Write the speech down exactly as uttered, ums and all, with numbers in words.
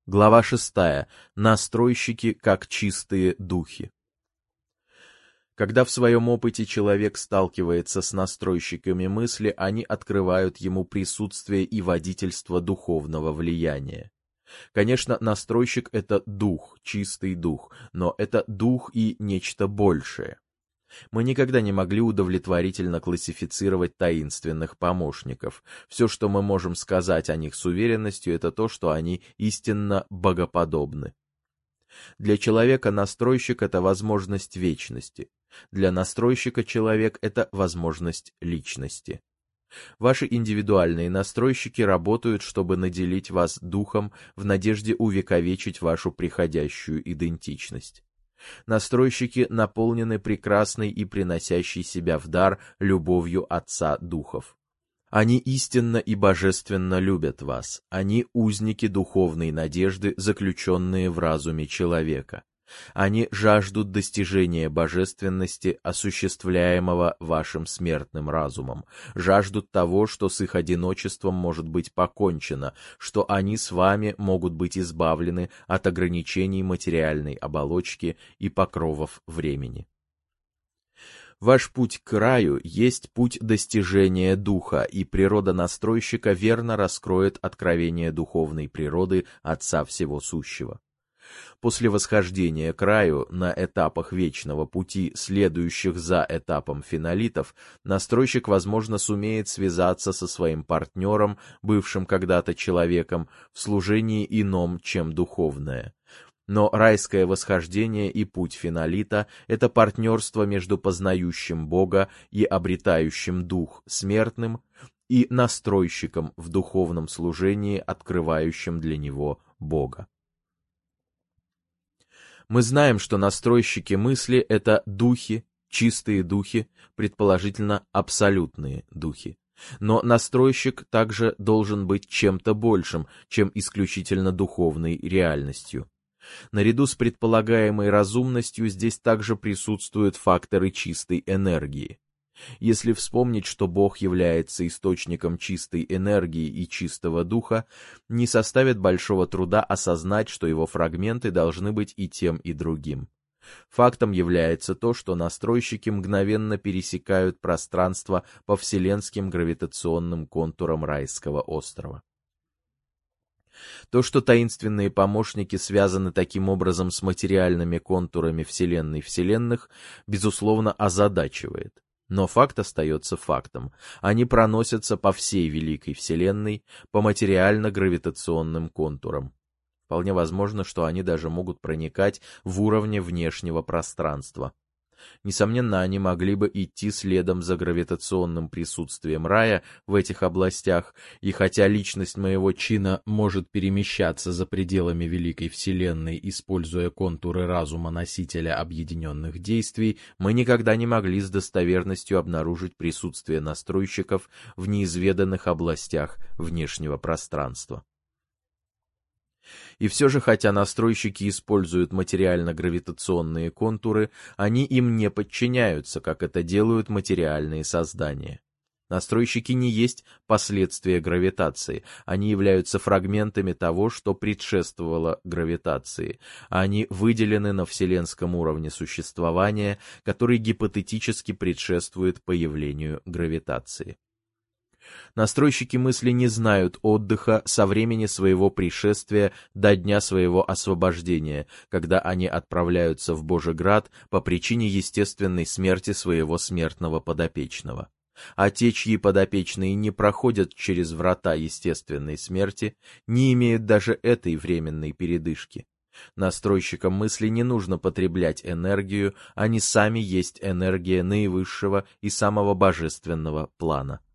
Глава шестая. Настройщики как чистые духи. Когда в своем опыте человек сталкивается с настройщиками мысли, они открывают ему присутствие и водительство духовного влияния. Конечно, настройщик — это дух, чистый дух, но это дух и нечто большее. Мы никогда не могли удовлетворительно классифицировать таинственных помощников. Все, что мы можем сказать о них с уверенностью, это то, что они истинно богоподобны. Для человека настройщик — это возможность вечности. Для настройщика человек — это возможность личности. Ваши индивидуальные настройщики работают, чтобы наделить вас духом в надежде увековечить вашу приходящую идентичность. Настройщики наполнены прекрасной и приносящей себя в дар любовью Отца Духов. Они истинно и божественно любят вас. Они узники духовной надежды, заключенные в разуме человека. Они жаждут достижения божественности, осуществляемого вашим смертным разумом, жаждут того, что с их одиночеством может быть покончено, что они с вами могут быть избавлены от ограничений материальной оболочки и покровов времени. Ваш путь к раю есть путь достижения духа, и природа настройщика верно раскроет откровение духовной природы Отца Всего Сущего. После восхождения к раю на этапах вечного пути, следующих за этапом финалитов, настройщик, возможно, сумеет связаться со своим партнером, бывшим когда-то человеком, в служении ином, чем духовное. Но райское восхождение и путь финалита — это партнерство между познающим Бога и обретающим дух смертным и настройщиком в духовном служении, открывающим для него Бога. Мы знаем, что настройщики мысли — это духи, чистые духи, предположительно абсолютные духи. Но настройщик также должен быть чем-то большим, чем исключительно духовной реальностью. Наряду с предполагаемой разумностью здесь также присутствуют факторы чистой энергии. Если вспомнить, что Бог является источником чистой энергии и чистого духа, не составит большого труда осознать, что его фрагменты должны быть и тем, и другим. Фактом является то, что настройщики мгновенно пересекают пространство по вселенским гравитационным контурам райского острова. То, что таинственные помощники связаны таким образом с материальными контурами Вселенной Вселенных, безусловно, озадачивает. Но факт остается фактом. Они проносятся по всей Великой Вселенной, по материально-гравитационным контурам. Вполне возможно, что они даже могут проникать в уровне внешнего пространства. Несомненно, они могли бы идти следом за гравитационным присутствием рая в этих областях, и хотя личность моего чина может перемещаться за пределами Великой Вселенной, используя контуры разума носителя объединенных действий, мы никогда не могли с достоверностью обнаружить присутствие настройщиков в неизведанных областях внешнего пространства. И все же, хотя настройщики используют материально-гравитационные контуры, они им не подчиняются, как это делают материальные создания. Настройщики не есть последствия гравитации, они являются фрагментами того, что предшествовало гравитации. Они выделены на вселенском уровне существования, который гипотетически предшествует появлению гравитации. Настройщики мысли не знают отдыха со времени своего пришествия до дня своего освобождения, когда они отправляются в Божий-град по причине естественной смерти своего смертного подопечного. А те, чьи подопечные не проходят через врата естественной смерти, не имеют даже этой временной передышки. Настройщикам мысли не нужно потреблять энергию, они сами есть энергия наивысшего и самого божественного плана.